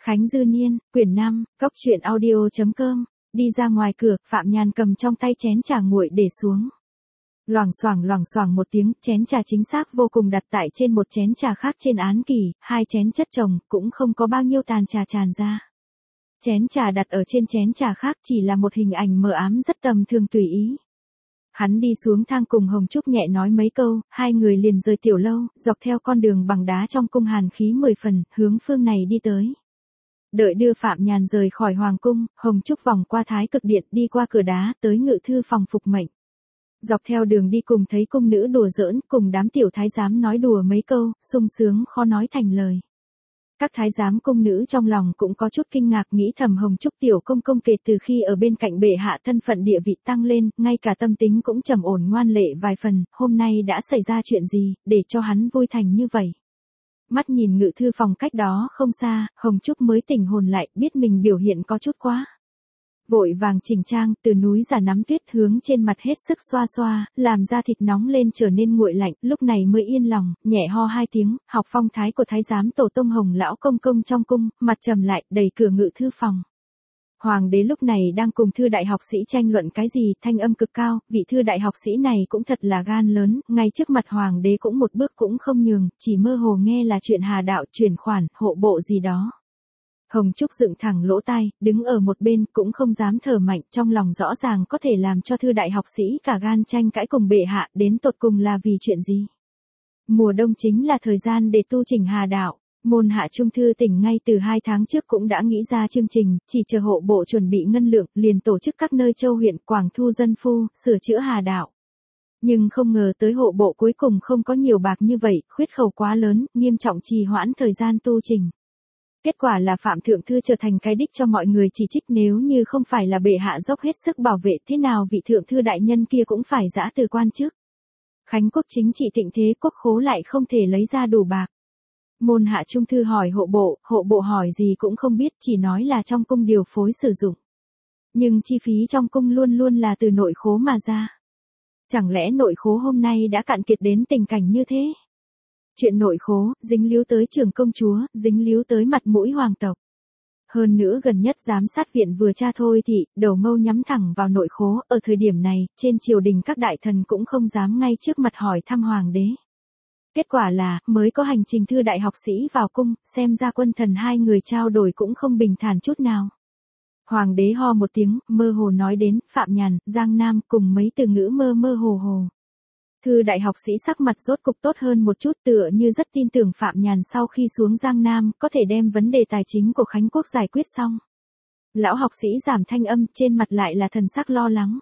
Khánh Dư Niên, quyển 5, Cốc truyện audio.com, đi ra ngoài cửa, Phạm Nhàn cầm trong tay chén trà nguội để xuống. Loảng xoảng một tiếng, chén trà chính xác vô cùng đặt tại trên một chén trà khác trên án kỳ, hai chén chất chồng, cũng không có bao nhiêu tàn trà tràn ra. Chén trà đặt ở trên chén trà khác chỉ là một hình ảnh mờ ám rất tầm thường tùy ý. Hắn đi xuống thang cùng Hồng Trúc nhẹ nói mấy câu, hai người liền rời tiểu lâu, dọc theo con đường bằng đá trong cung hàn khí 10 phần, hướng phương này đi tới. Đợi đưa Phạm Nhàn rời khỏi hoàng cung, Hồng Trúc vòng qua Thái Cực Điện đi qua cửa đá tới ngự thư phòng phục mệnh. Dọc theo đường đi cùng thấy cung nữ đùa giỡn, cùng đám tiểu thái giám nói đùa mấy câu, sung sướng khó nói thành lời. Các thái giám cung nữ trong lòng cũng có chút kinh ngạc nghĩ thầm Hồng Trúc tiểu công công kể từ khi ở bên cạnh bệ hạ thân phận địa vị tăng lên, ngay cả tâm tính cũng trầm ổn ngoan lệ vài phần, hôm nay đã xảy ra chuyện gì, để cho hắn vui thành như vậy. Mắt nhìn ngự thư phòng cách đó không xa, Hồng Trúc mới tỉnh hồn lại, biết mình biểu hiện có chút quá. Vội vàng chỉnh trang, từ núi giả nắm tuyết hướng trên mặt hết sức xoa xoa, làm da thịt nóng lên trở nên nguội lạnh, lúc này mới yên lòng, nhẹ ho hai tiếng, học phong thái của thái giám tổ tông Hồng lão công công trong cung, mặt trầm lại, đẩy cửa ngự thư phòng. Hoàng đế lúc này đang cùng thư đại học sĩ tranh luận cái gì, thanh âm cực cao, vị thư đại học sĩ này cũng thật là gan lớn, ngay trước mặt hoàng đế cũng một bước cũng không nhường, chỉ mơ hồ nghe là chuyện hà đạo, chuyển khoản, hộ bộ gì đó. Hồng Trúc dựng thẳng lỗ tai, đứng ở một bên cũng không dám thở mạnh, trong lòng rõ ràng có thể làm cho thư đại học sĩ cả gan tranh cãi cùng bệ hạ, đến tột cùng là vì chuyện gì. Mùa đông chính là thời gian để tu chỉnh hà đạo. Môn hạ trung thư tỉnh ngay từ 2 tháng trước cũng đã nghĩ ra chương trình, chỉ chờ hộ bộ chuẩn bị ngân lượng, liền tổ chức các nơi châu huyện quảng thu dân phu, sửa chữa hà đạo. Nhưng không ngờ tới hộ bộ cuối cùng không có nhiều bạc như vậy, khuyết khẩu quá lớn, nghiêm trọng trì hoãn thời gian tu trình. Kết quả là Phạm Thượng Thư trở thành cái đích cho mọi người chỉ trích, nếu như không phải là bệ hạ dốc hết sức bảo vệ, thế nào vị Thượng Thư đại nhân kia cũng phải giã từ quan trước. Khánh quốc chính trị thịnh thế, quốc khố lại không thể lấy ra đủ bạc. Môn hạ trung thư hỏi hộ bộ hỏi gì cũng không biết, chỉ nói là trong cung điều phối sử dụng. Nhưng chi phí trong cung luôn luôn là từ nội khố mà ra. Chẳng lẽ nội khố hôm nay đã cạn kiệt đến tình cảnh như thế? Chuyện nội khố, dính líu tới trưởng công chúa, dính líu tới mặt mũi hoàng tộc. Hơn nữa gần nhất giám sát viện vừa tra thôi thì, đầu mâu nhắm thẳng vào nội khố, ở thời điểm này, trên triều đình các đại thần cũng không dám ngay trước mặt hỏi thăm hoàng đế. Kết quả là, mới có hành trình thư đại học sĩ vào cung, xem ra quân thần hai người trao đổi cũng không bình thản chút nào. Hoàng đế ho một tiếng, mơ hồ nói đến, Phạm Nhàn, Giang Nam, cùng mấy từ ngữ mơ mơ hồ hồ. Thư đại học sĩ sắc mặt rốt cục tốt hơn một chút, tựa như rất tin tưởng Phạm Nhàn sau khi xuống Giang Nam, có thể đem vấn đề tài chính của Khánh quốc giải quyết xong. Lão học sĩ giảm thanh âm, trên mặt lại là thần sắc lo lắng.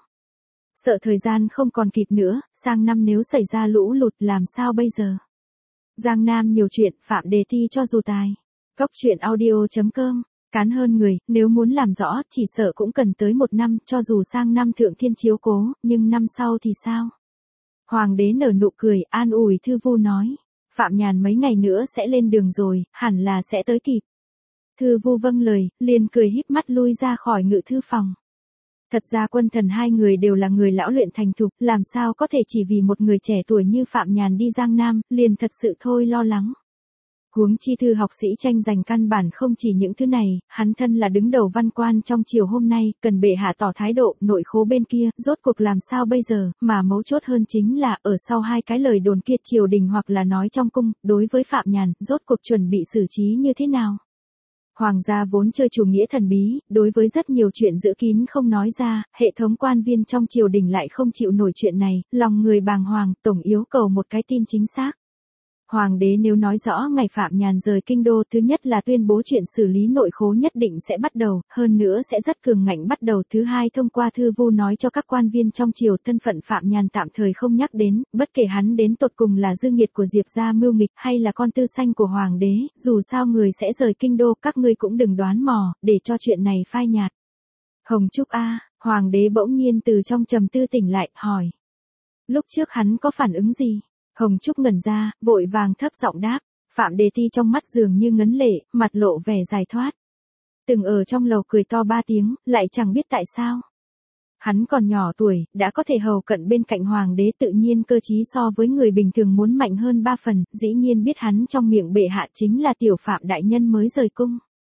Sợ thời gian không còn kịp nữa, sang năm nếu xảy ra lũ lụt làm sao bây giờ? Giang Nam nhiều chuyện, Phạm đề thi cho dù tài. Cốc truyện audio.com, cán hơn người, nếu muốn làm rõ, chỉ sợ cũng cần tới 1 năm, cho dù sang năm thượng thiên chiếu cố, nhưng năm sau thì sao? Hoàng đế nở nụ cười, an ủi Thư Vu nói, Phạm Nhàn mấy ngày nữa sẽ lên đường rồi, hẳn là sẽ tới kịp. Thư Vu vâng lời, liền cười híp mắt lui ra khỏi ngự thư phòng. Thật ra quân thần hai người đều là người lão luyện thành thục, làm sao có thể chỉ vì một người trẻ tuổi như Phạm Nhàn đi Giang Nam, liền thật sự thôi lo lắng. Huống chi thư học sĩ tranh giành căn bản không chỉ những thứ này, hắn thân là đứng đầu văn quan trong triều hôm nay, cần bệ hạ tỏ thái độ, nội khố bên kia, rốt cuộc làm sao bây giờ, mà mấu chốt hơn chính là, ở sau hai cái lời đồn kia triều đình hoặc là nói trong cung, đối với Phạm Nhàn, rốt cuộc chuẩn bị xử trí như thế nào. Hoàng gia vốn chơi chủ nghĩa thần bí, đối với rất nhiều chuyện giữ kín không nói ra, hệ thống quan viên trong triều đình lại không chịu nổi chuyện này, lòng người bàng hoàng, tổng yêu cầu một cái tin chính xác. Hoàng đế nếu nói rõ ngày Phạm Nhàn rời kinh đô, thứ nhất là tuyên bố chuyện xử lý nội khố nhất định sẽ bắt đầu, hơn nữa sẽ rất cường ngạnh bắt đầu, thứ hai thông qua Thư Vu nói cho các quan viên trong triều thân phận Phạm Nhàn tạm thời không nhắc đến, bất kể hắn đến tột cùng là dư nghiệt của Diệp gia mưu nghịch hay là con tư sanh của hoàng đế, dù sao người sẽ rời kinh đô, các ngươi cũng đừng đoán mò, để cho chuyện này phai nhạt. Hồng Trúc a, hoàng đế bỗng nhiên từ trong trầm tư tỉnh lại, hỏi. Lúc trước hắn có phản ứng gì? Hồng Trúc ngẩn ra, vội vàng thấp giọng đáp, Phạm đề thi trong mắt dường như ngấn lệ, mặt lộ vẻ giải thoát. Từng ở trong lầu cười to 3 tiếng, lại chẳng biết tại sao. Hắn còn nhỏ tuổi, đã có thể hầu cận bên cạnh hoàng đế, tự nhiên cơ trí so với người bình thường muốn mạnh hơn 3 phần, dĩ nhiên biết hắn trong miệng bệ hạ chính là tiểu Phạm đại nhân mới rời cung.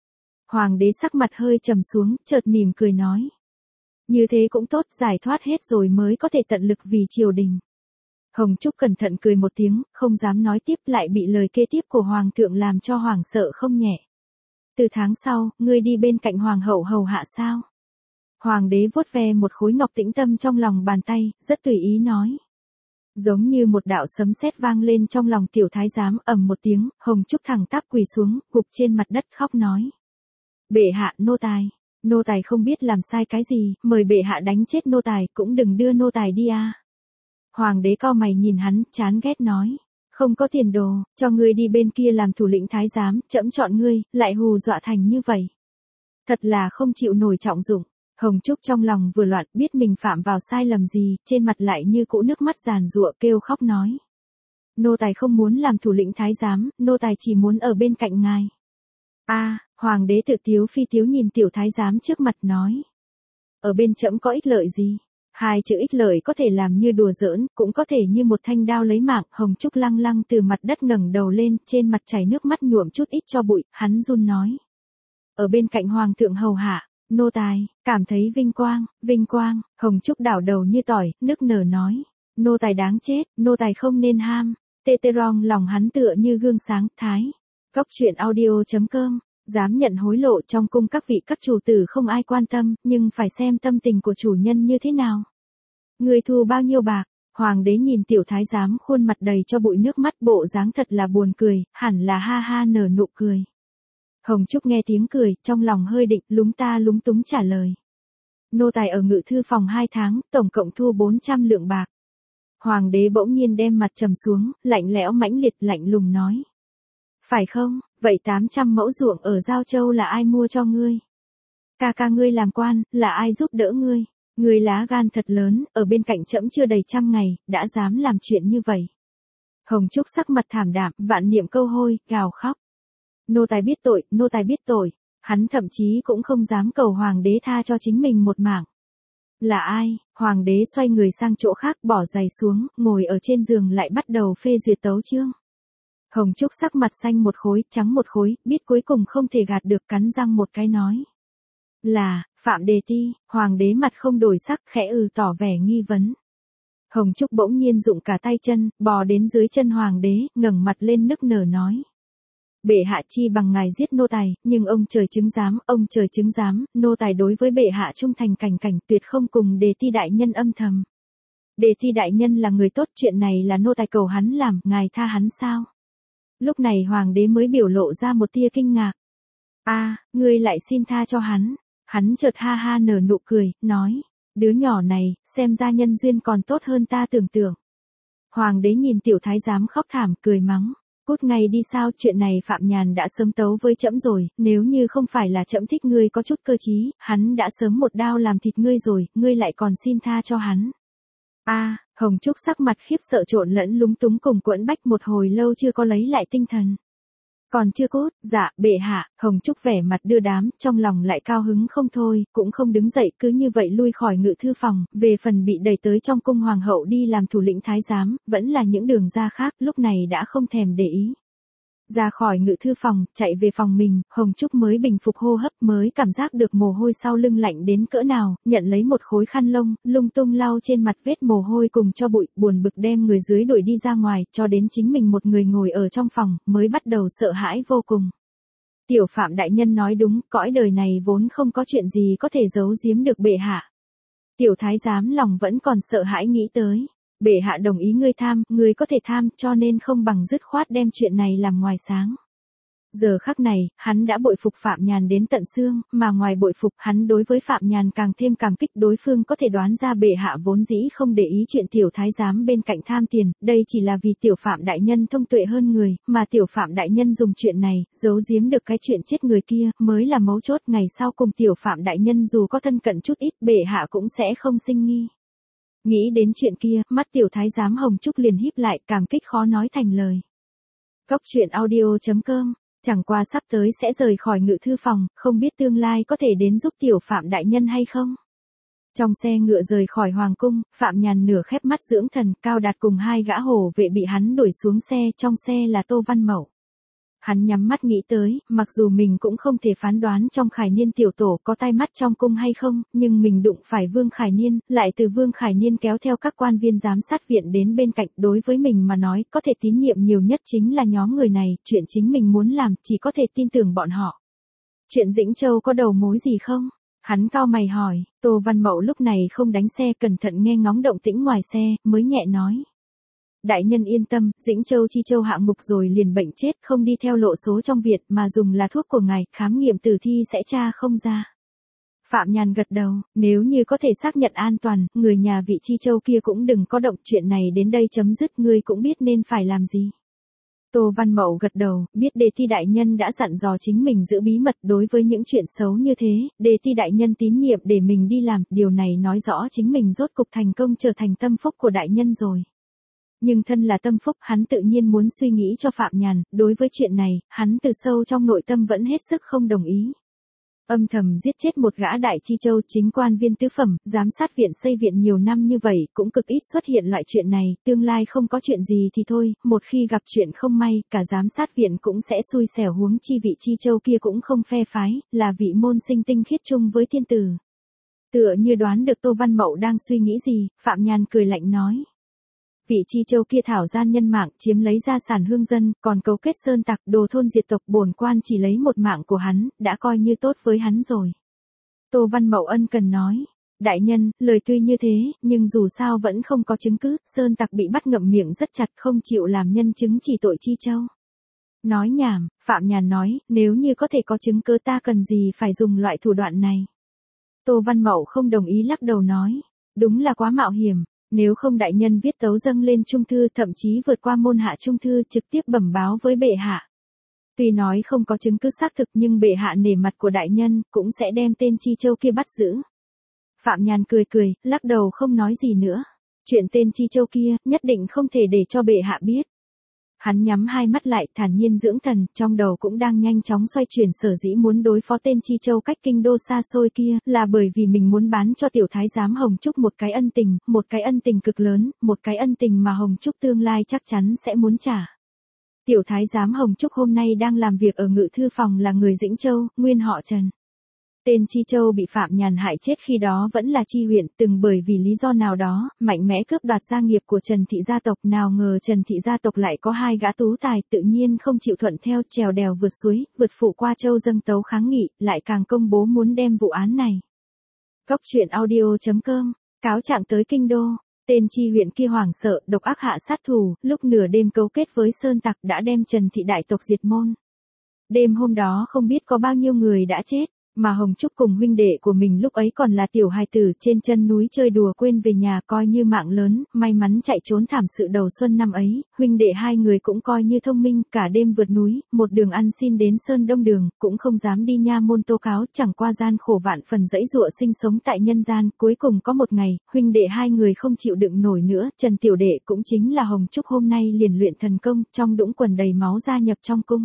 Hoàng đế sắc mặt hơi trầm xuống, chợt mỉm cười nói. Như thế cũng tốt, giải thoát hết rồi mới có thể tận lực vì triều đình. Hồng Trúc cẩn thận cười một tiếng, không dám nói tiếp, lại bị lời kế tiếp của Hoàng thượng làm cho Hoàng sợ không nhẹ. Từ tháng sau, ngươi đi bên cạnh Hoàng hậu hầu hạ sao? Hoàng đế vuốt ve một khối ngọc tĩnh tâm trong lòng bàn tay, rất tùy ý nói. Giống như một đạo sấm sét vang lên trong lòng tiểu thái giám, ầm một tiếng, Hồng Trúc thẳng tắp quỳ xuống, gục trên mặt đất khóc nói. Bệ hạ, nô tài không biết làm sai cái gì, mời bệ hạ đánh chết nô tài, cũng đừng đưa nô tài đi a. Hoàng đế cau mày nhìn hắn, chán ghét nói. Không có tiền đồ, cho ngươi đi bên kia làm thủ lĩnh thái giám, trẫm chọn ngươi, lại hù dọa thành như vậy. Thật là không chịu nổi trọng dụng. Hồng Trúc trong lòng vừa loạn, biết mình phạm vào sai lầm gì, trên mặt lại như cũ nước mắt giàn giụa, kêu khóc nói. Nô tài không muốn làm thủ lĩnh thái giám, nô tài chỉ muốn ở bên cạnh ngài. Hoàng đế tự tiếu phi tiếu nhìn tiểu thái giám trước mặt nói. Ở bên trẫm có ích lợi gì? Hai chữ ích lợi có thể làm như đùa giỡn, cũng có thể như một thanh đao lấy mạng. Hồng Trúc lăng lăng từ mặt đất ngẩng đầu lên, trên mặt chảy nước mắt nhuộm chút ít cho bụi, hắn run nói. Ở bên cạnh Hoàng thượng hầu hạ, nô tài, cảm thấy vinh quang. Hồng Trúc đảo đầu như tỏi, nức nở nói. Nô tài đáng chết, nô tài không nên ham. Teterong lòng hắn tựa như gương sáng, thái. Góc truyện audio.com. Dám nhận hối lộ trong cung các vị các chủ tử không ai quan tâm, nhưng phải xem tâm tình của chủ nhân như thế nào. Người thu bao nhiêu bạc? Hoàng đế nhìn tiểu thái giám khuôn mặt đầy cho bụi nước mắt, bộ dáng thật là buồn cười, hẳn là ha ha nở nụ cười. Hồng Trúc nghe tiếng cười, trong lòng hơi định, lúng túng trả lời. Nô tài ở ngự thư phòng 2 tháng, tổng cộng thu 400 lượng bạc. Hoàng đế bỗng nhiên đem mặt trầm xuống, lạnh lẽo mãnh liệt, lạnh lùng nói. Phải không, vậy 800 mẫu ruộng ở Giao Châu là ai mua cho ngươi? Ca ngươi làm quan, là ai giúp đỡ ngươi? Ngươi lá gan thật lớn, ở bên cạnh trẫm chưa đầy 100 ngày, đã dám làm chuyện như vậy. Hồng Trúc sắc mặt thảm đạm, vạn niệm câu hôi, gào khóc. Nô tài biết tội. Hắn thậm chí cũng không dám cầu Hoàng đế tha cho chính mình một mạng. Là ai? Hoàng đế xoay người sang chỗ khác, bỏ giày xuống, ngồi ở trên giường lại bắt đầu phê duyệt tấu chương. Hồng Trúc sắc mặt xanh một khối, trắng một khối, biết cuối cùng không thể gạt được, cắn răng một cái nói. Là, Phạm Đề Ti. Hoàng đế mặt không đổi sắc, khẽ tỏ vẻ nghi vấn. Hồng Trúc bỗng nhiên dụng cả tay chân, bò đến dưới chân Hoàng đế, ngẩng mặt lên nức nở nói. Bệ hạ chi bằng ngài giết nô tài, nhưng ông trời chứng giám, nô tài đối với bệ hạ trung thành cảnh tuyệt không cùng Đề Ti đại nhân âm thầm. Đề Ti đại nhân là người tốt, chuyện này là nô tài cầu hắn làm, ngài tha hắn sao? Lúc này Hoàng đế mới biểu lộ ra một tia kinh ngạc. Ngươi lại xin tha cho hắn. Hắn chợt ha ha nở nụ cười, nói. Đứa nhỏ này, xem ra nhân duyên còn tốt hơn ta tưởng tượng. Hoàng đế nhìn tiểu thái giám khóc thảm, cười mắng. Cút ngay đi, sao, chuyện này Phạm Nhàn đã sớm tấu với trẫm rồi, nếu như không phải là trẫm thích ngươi có chút cơ trí, hắn đã sớm một đao làm thịt ngươi rồi, ngươi lại còn xin tha cho hắn. Hồng Trúc sắc mặt khiếp sợ trộn lẫn lúng túng cùng quẫn bách, một hồi lâu chưa có lấy lại tinh thần. Còn chưa cút, dạ, bệ hạ. Hồng Trúc vẻ mặt đưa đám, trong lòng lại cao hứng không thôi, cũng không đứng dậy, cứ như vậy lui khỏi ngự thư phòng, về phần bị đẩy tới trong cung hoàng hậu đi làm thủ lĩnh thái giám, vẫn là những đường ra khác, lúc này đã không thèm để ý. Ra khỏi ngự thư phòng, chạy về phòng mình, Hồng Trúc mới bình phục hô hấp, mới cảm giác được mồ hôi sau lưng lạnh đến cỡ nào, nhận lấy một khối khăn lông, lung tung lau trên mặt vết mồ hôi cùng cho bụi, buồn bực đem người dưới đuổi đi ra ngoài, cho đến chính mình một người ngồi ở trong phòng, mới bắt đầu sợ hãi vô cùng. Tiểu Phạm đại nhân nói đúng, cõi đời này vốn không có chuyện gì có thể giấu giếm được bệ hạ. Tiểu thái giám lòng vẫn còn sợ hãi nghĩ tới. Bệ hạ đồng ý ngươi có thể tham, cho nên không bằng dứt khoát đem chuyện này làm ngoài sáng. Giờ khắc này, hắn đã bội phục Phạm Nhàn đến tận xương, mà ngoài bội phục, hắn đối với Phạm Nhàn càng thêm cảm kích, đối phương có thể đoán ra bệ hạ vốn dĩ không để ý chuyện tiểu thái giám bên cạnh tham tiền, đây chỉ là vì tiểu Phạm đại nhân thông tuệ hơn người, mà tiểu Phạm đại nhân dùng chuyện này, giấu giếm được cái chuyện chết người kia, mới là mấu chốt. Ngày sau cùng tiểu Phạm đại nhân dù có thân cận chút ít, bệ hạ cũng sẽ không sinh nghi. Nghĩ đến chuyện kia, mắt tiểu thái giám Hồng Trúc liền híp lại, cảm kích khó nói thành lời. Góc truyện audio.com. Chẳng qua sắp tới sẽ rời khỏi ngự thư phòng, không biết tương lai có thể đến giúp tiểu Phạm đại nhân hay không. Trong xe ngựa rời khỏi hoàng cung, Phạm Nhàn nửa khép mắt dưỡng thần, Cao Đạt cùng 2 gã hổ vệ bị hắn đuổi xuống xe, trong xe là Tô Văn Mậu. Hắn nhắm mắt nghĩ tới, mặc dù mình cũng không thể phán đoán trong Khải Niên tiểu tổ có tai mắt trong cung hay không, nhưng mình đụng phải Vương Khải Niên, lại từ Vương Khải Niên kéo theo các quan viên giám sát viện đến bên cạnh, đối với mình mà nói, có thể tín nhiệm nhiều nhất chính là nhóm người này, chuyện chính mình muốn làm, chỉ có thể tin tưởng bọn họ. Chuyện Dĩnh Châu có đầu mối gì không? Hắn cau mày hỏi, Tô Văn Mậu lúc này không đánh xe, cẩn thận nghe ngóng động tĩnh ngoài xe, mới nhẹ nói. Đại nhân yên tâm, Dĩnh Châu Chi Châu hạ ngục rồi liền bệnh chết, không đi theo lộ số trong Việt mà dùng là thuốc của ngài, khám nghiệm tử thi sẽ tra không ra. Phạm Nhàn gật đầu, nếu như có thể xác nhận an toàn, người nhà vị Chi Châu kia cũng đừng có động, chuyện này đến đây chấm dứt, ngươi cũng biết nên phải làm gì. Tô Văn Mậu gật đầu, biết Đề Ti đại nhân đã dặn dò chính mình giữ bí mật đối với những chuyện xấu như thế, Đề Ti đại nhân tín nhiệm để mình đi làm, điều này nói rõ chính mình rốt cục thành công trở thành tâm phúc của đại nhân rồi. Nhưng thân là tâm phúc, hắn tự nhiên muốn suy nghĩ cho Phạm Nhàn, đối với chuyện này, hắn từ sâu trong nội tâm vẫn hết sức không đồng ý. Âm thầm giết chết một gã đại Chi Châu chính quan viên tứ phẩm, giám sát viện xây viện nhiều năm như vậy, cũng cực ít xuất hiện loại chuyện này, tương lai không có chuyện gì thì thôi, một khi gặp chuyện không may, cả giám sát viện cũng sẽ xui xẻo, huống chi vị Chi Châu kia cũng không phe phái, là vị môn sinh tinh khiết chung với thiên tử. Tựa như đoán được Tô Văn Mậu đang suy nghĩ gì, Phạm Nhàn cười lạnh nói. Vị Chi Châu kia thảo gian nhân mạng, chiếm lấy gia sản hương dân, còn cấu kết sơn tặc, đồ thôn diệt tộc, bổn quan chỉ lấy một mạng của hắn, đã coi như tốt với hắn rồi. Tô Văn Mậu ân cần nói, đại nhân, lời tuy như thế, nhưng dù sao vẫn không có chứng cứ, sơn tặc bị bắt ngậm miệng rất chặt, không chịu làm nhân chứng chỉ tội Chi Châu. Nói nhảm, Phạm Nhàn nói, nếu như có thể có chứng cứ ta cần gì phải dùng loại thủ đoạn này. Tô Văn Mậu không đồng ý, lắc đầu nói, đúng là quá mạo hiểm. Nếu không đại nhân viết tấu dâng lên trung thư, thậm chí vượt qua môn hạ trung thư, trực tiếp bẩm báo với bệ hạ. Tuy nói không có chứng cứ xác thực, nhưng bệ hạ nể mặt của đại nhân, cũng sẽ đem tên Chi Châu kia bắt giữ. Phạm Nhàn cười cười, lắc đầu không nói gì nữa. Chuyện tên Chi Châu kia, nhất định không thể để cho bệ hạ biết. Hắn nhắm hai mắt lại, thản nhiên dưỡng thần, trong đầu cũng đang nhanh chóng xoay chuyển, sở dĩ muốn đối phó tên Chi Châu cách kinh đô xa xôi kia, là bởi vì mình muốn bán cho tiểu thái giám Hồng Trúc một cái ân tình cực lớn, một cái ân tình mà Hồng Trúc tương lai chắc chắn sẽ muốn trả. Tiểu thái giám Hồng Trúc hôm nay đang làm việc ở ngự thư phòng, là người Dĩnh Châu, nguyên họ Trần. Tên Chi Châu bị Phạm Nhàn hại chết khi đó vẫn là Chi huyện, từng bởi vì lý do nào đó, mạnh mẽ cướp đoạt gia nghiệp của Trần thị gia tộc, nào ngờ Trần thị gia tộc lại có hai gã tú tài, tự nhiên không chịu thuận theo, trèo đèo vượt suối, vượt phụ qua châu dâng tấu kháng nghị, lại càng công bố muốn đem vụ án này. Cốc truyện audio.com, cáo trạng tới kinh đô, tên Chi huyện kia hoảng sợ, độc ác hạ sát thủ, lúc nửa đêm cấu kết với sơn tặc đã đem Trần thị đại tộc diệt môn. Đêm hôm đó không biết có bao nhiêu người đã chết. Mà Hồng Trúc cùng huynh đệ của mình lúc ấy còn là tiểu hài tử, trên chân núi chơi đùa quên về nhà, coi như mạng lớn, may mắn chạy trốn thảm sự đầu xuân năm ấy, huynh đệ hai người cũng coi như thông minh, cả đêm vượt núi, một đường ăn xin đến Sơn Đông Đường, cũng không dám đi nha môn tố cáo, chẳng qua gian khổ vạn phần dãy dụa sinh sống tại nhân gian, cuối cùng có một ngày, huynh đệ hai người không chịu đựng nổi nữa, Trần tiểu đệ cũng chính là Hồng Trúc hôm nay liền luyện thần công, trong đũng quần đầy máu gia nhập trong cung.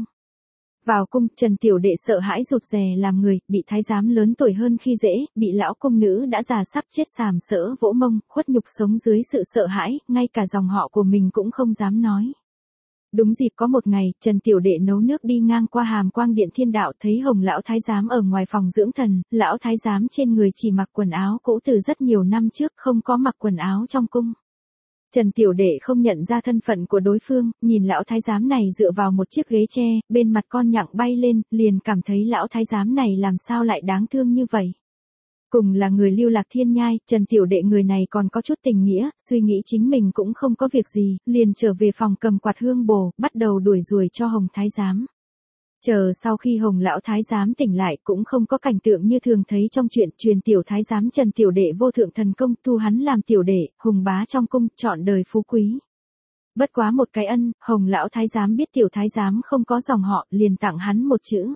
Vào cung, Trần tiểu đệ sợ hãi rụt rè làm người, bị thái giám lớn tuổi hơn khi dễ, bị lão cung nữ đã già sắp chết sàm sỡ vỗ mông, khuất nhục sống dưới sự sợ hãi, ngay cả dòng họ của mình cũng không dám nói. Đúng dịp có một ngày, Trần tiểu đệ nấu nước đi ngang qua Hàm Quang Điện Thiên Đạo, thấy Hồng lão thái giám ở ngoài phòng dưỡng thần, lão thái giám trên người chỉ mặc quần áo cũ từ rất nhiều năm trước, không có mặc quần áo trong cung. Trần tiểu đệ không nhận ra thân phận của đối phương, nhìn lão thái giám này dựa vào một chiếc ghế tre, bên mặt con nhặng bay lên, liền cảm thấy lão thái giám này làm sao lại đáng thương như vậy. Cùng là người Lưu Lạc Thiên Nhai, Trần tiểu đệ người này còn có chút tình nghĩa, suy nghĩ chính mình cũng không có việc gì, liền trở về phòng cầm quạt hương bồ, bắt đầu đuổi ruồi cho Hồng thái giám. Chờ sau khi Hồng lão thái giám tỉnh lại cũng không có cảnh tượng như thường thấy trong chuyện, truyền tiểu thái giám Trần tiểu đệ vô thượng thần công, thu hắn làm tiểu đệ, hùng bá trong cung, trọn đời phú quý. Bất quá một cái ân, Hồng lão thái giám biết tiểu thái giám không có dòng họ, liền tặng hắn một chữ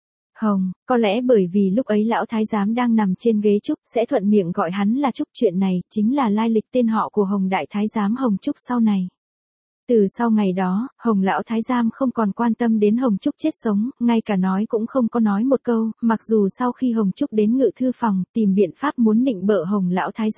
Hồng, có lẽ bởi vì lúc ấy lão thái giám đang nằm trên ghế Trúc, sẽ thuận miệng gọi hắn là Trúc, chuyện này chính là lai lịch tên họ của Hồng đại thái giám Hồng Trúc sau này. Từ sau ngày đó, Hồng lão thái giám không còn quan tâm đến Hồng Trúc chết sống, ngay cả nói cũng không có nói một câu, mặc dù sau khi Hồng Trúc đến ngự thư phòng, tìm biện pháp muốn nịnh bợ Hồng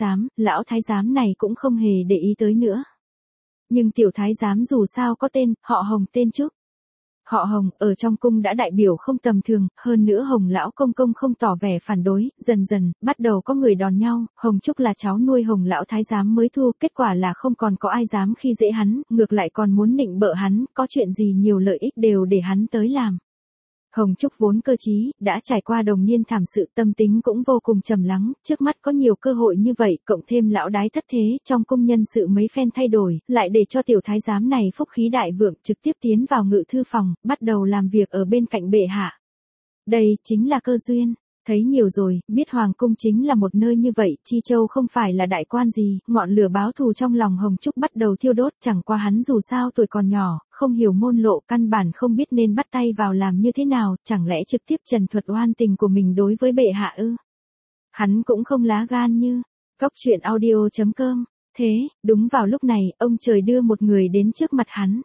lão thái giám này cũng không hề để ý tới nữa. Nhưng tiểu thái giám dù sao có tên, họ Hồng tên Trúc. Họ Hồng ở trong cung đã đại biểu không tầm thường, hơn nữa Hồng lão công công không tỏ vẻ phản đối, dần dần, bắt đầu có người đòn nhau, Hồng Trúc là cháu nuôi Hồng lão thái giám mới thu, kết quả là không còn có ai dám khi dễ hắn, ngược lại còn muốn nịnh bợ hắn, có chuyện gì nhiều lợi ích đều để hắn tới làm. Hồng Trúc vốn cơ trí, đã trải qua đồng niên thảm sự, tâm tính cũng vô cùng trầm lắng, trước mắt có nhiều cơ hội như vậy, cộng thêm lão đái thất thế, trong cung nhân sự mấy phen thay đổi, lại để cho tiểu thái giám này phúc khí đại vượng trực tiếp tiến vào ngự thư phòng, bắt đầu làm việc ở bên cạnh bệ hạ. Đây chính là cơ duyên. Thấy nhiều rồi, biết Hoàng cung chính là một nơi như vậy, Chi Châu không phải là đại quan gì, ngọn lửa báo thù trong lòng Hồng Trúc bắt đầu thiêu đốt, chẳng qua hắn dù sao tuổi còn nhỏ, không hiểu môn lộ, căn bản không biết nên bắt tay vào làm như thế nào, chẳng lẽ trực tiếp trần thuật oan tình của mình đối với bệ hạ ư? Hắn cũng không lá gan như, goctruyện.audio.com, thế, đúng vào lúc này, ông trời đưa một người đến trước mặt hắn.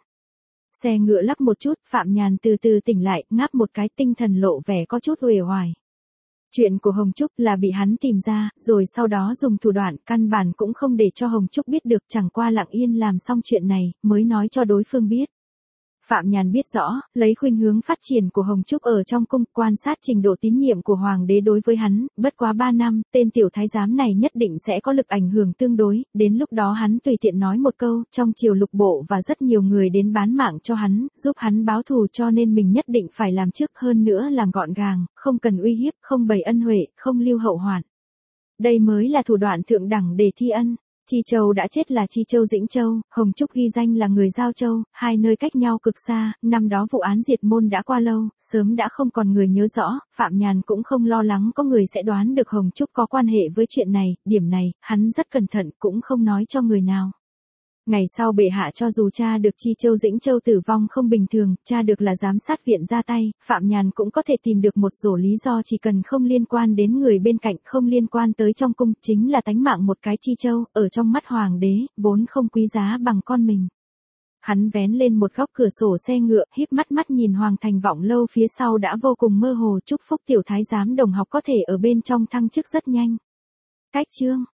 Xe ngựa lắc một chút, Phạm Nhàn từ từ tỉnh lại, ngáp một cái, tinh thần lộ vẻ có chút uể oải. Chuyện của Hồng Trúc là bị hắn tìm ra, rồi sau đó dùng thủ đoạn, căn bản cũng không để cho Hồng Trúc biết được, chẳng qua lặng yên làm xong chuyện này, mới nói cho đối phương biết. Phạm Nhàn biết rõ, lấy khuynh hướng phát triển của Hồng Trúc ở trong cung, quan sát trình độ tín nhiệm của Hoàng đế đối với hắn, bất quá 3 năm, tên tiểu thái giám này nhất định sẽ có lực ảnh hưởng tương đối, đến lúc đó hắn tùy tiện nói một câu, trong triều lục bộ và rất nhiều người đến bán mạng cho hắn, giúp hắn báo thù, cho nên mình nhất định phải làm trước, hơn nữa làm gọn gàng, không cần uy hiếp, không bày ân huệ, không lưu hậu hoạn. Đây mới là thủ đoạn thượng đẳng để thi ân. Chi Châu đã chết là Chi Châu Dĩnh Châu, Hồng Trúc ghi danh là người Giao Châu, hai nơi cách nhau cực xa, năm đó vụ án diệt môn đã qua lâu, sớm đã không còn người nhớ rõ, Phạm Nhàn cũng không lo lắng có người sẽ đoán được Hồng Trúc có quan hệ với chuyện này, điểm này, hắn rất cẩn thận, cũng không nói cho người nào. Ngày sau bệ hạ cho dù tra được Chi Châu Dĩnh Châu tử vong không bình thường, tra được là giám sát viện ra tay, Phạm Nhàn cũng có thể tìm được một rổ lý do, chỉ cần không liên quan đến người bên cạnh, không liên quan tới trong cung, chính là tánh mạng một cái Chi Châu, ở trong mắt Hoàng đế, vốn không quý giá bằng con mình. Hắn vén lên một góc cửa sổ xe ngựa, híp mắt nhìn Hoàng thành Vọng Lâu phía sau đã vô cùng mơ hồ, chúc phúc tiểu thái giám đồng học có thể ở bên trong thăng chức rất nhanh. Cách chương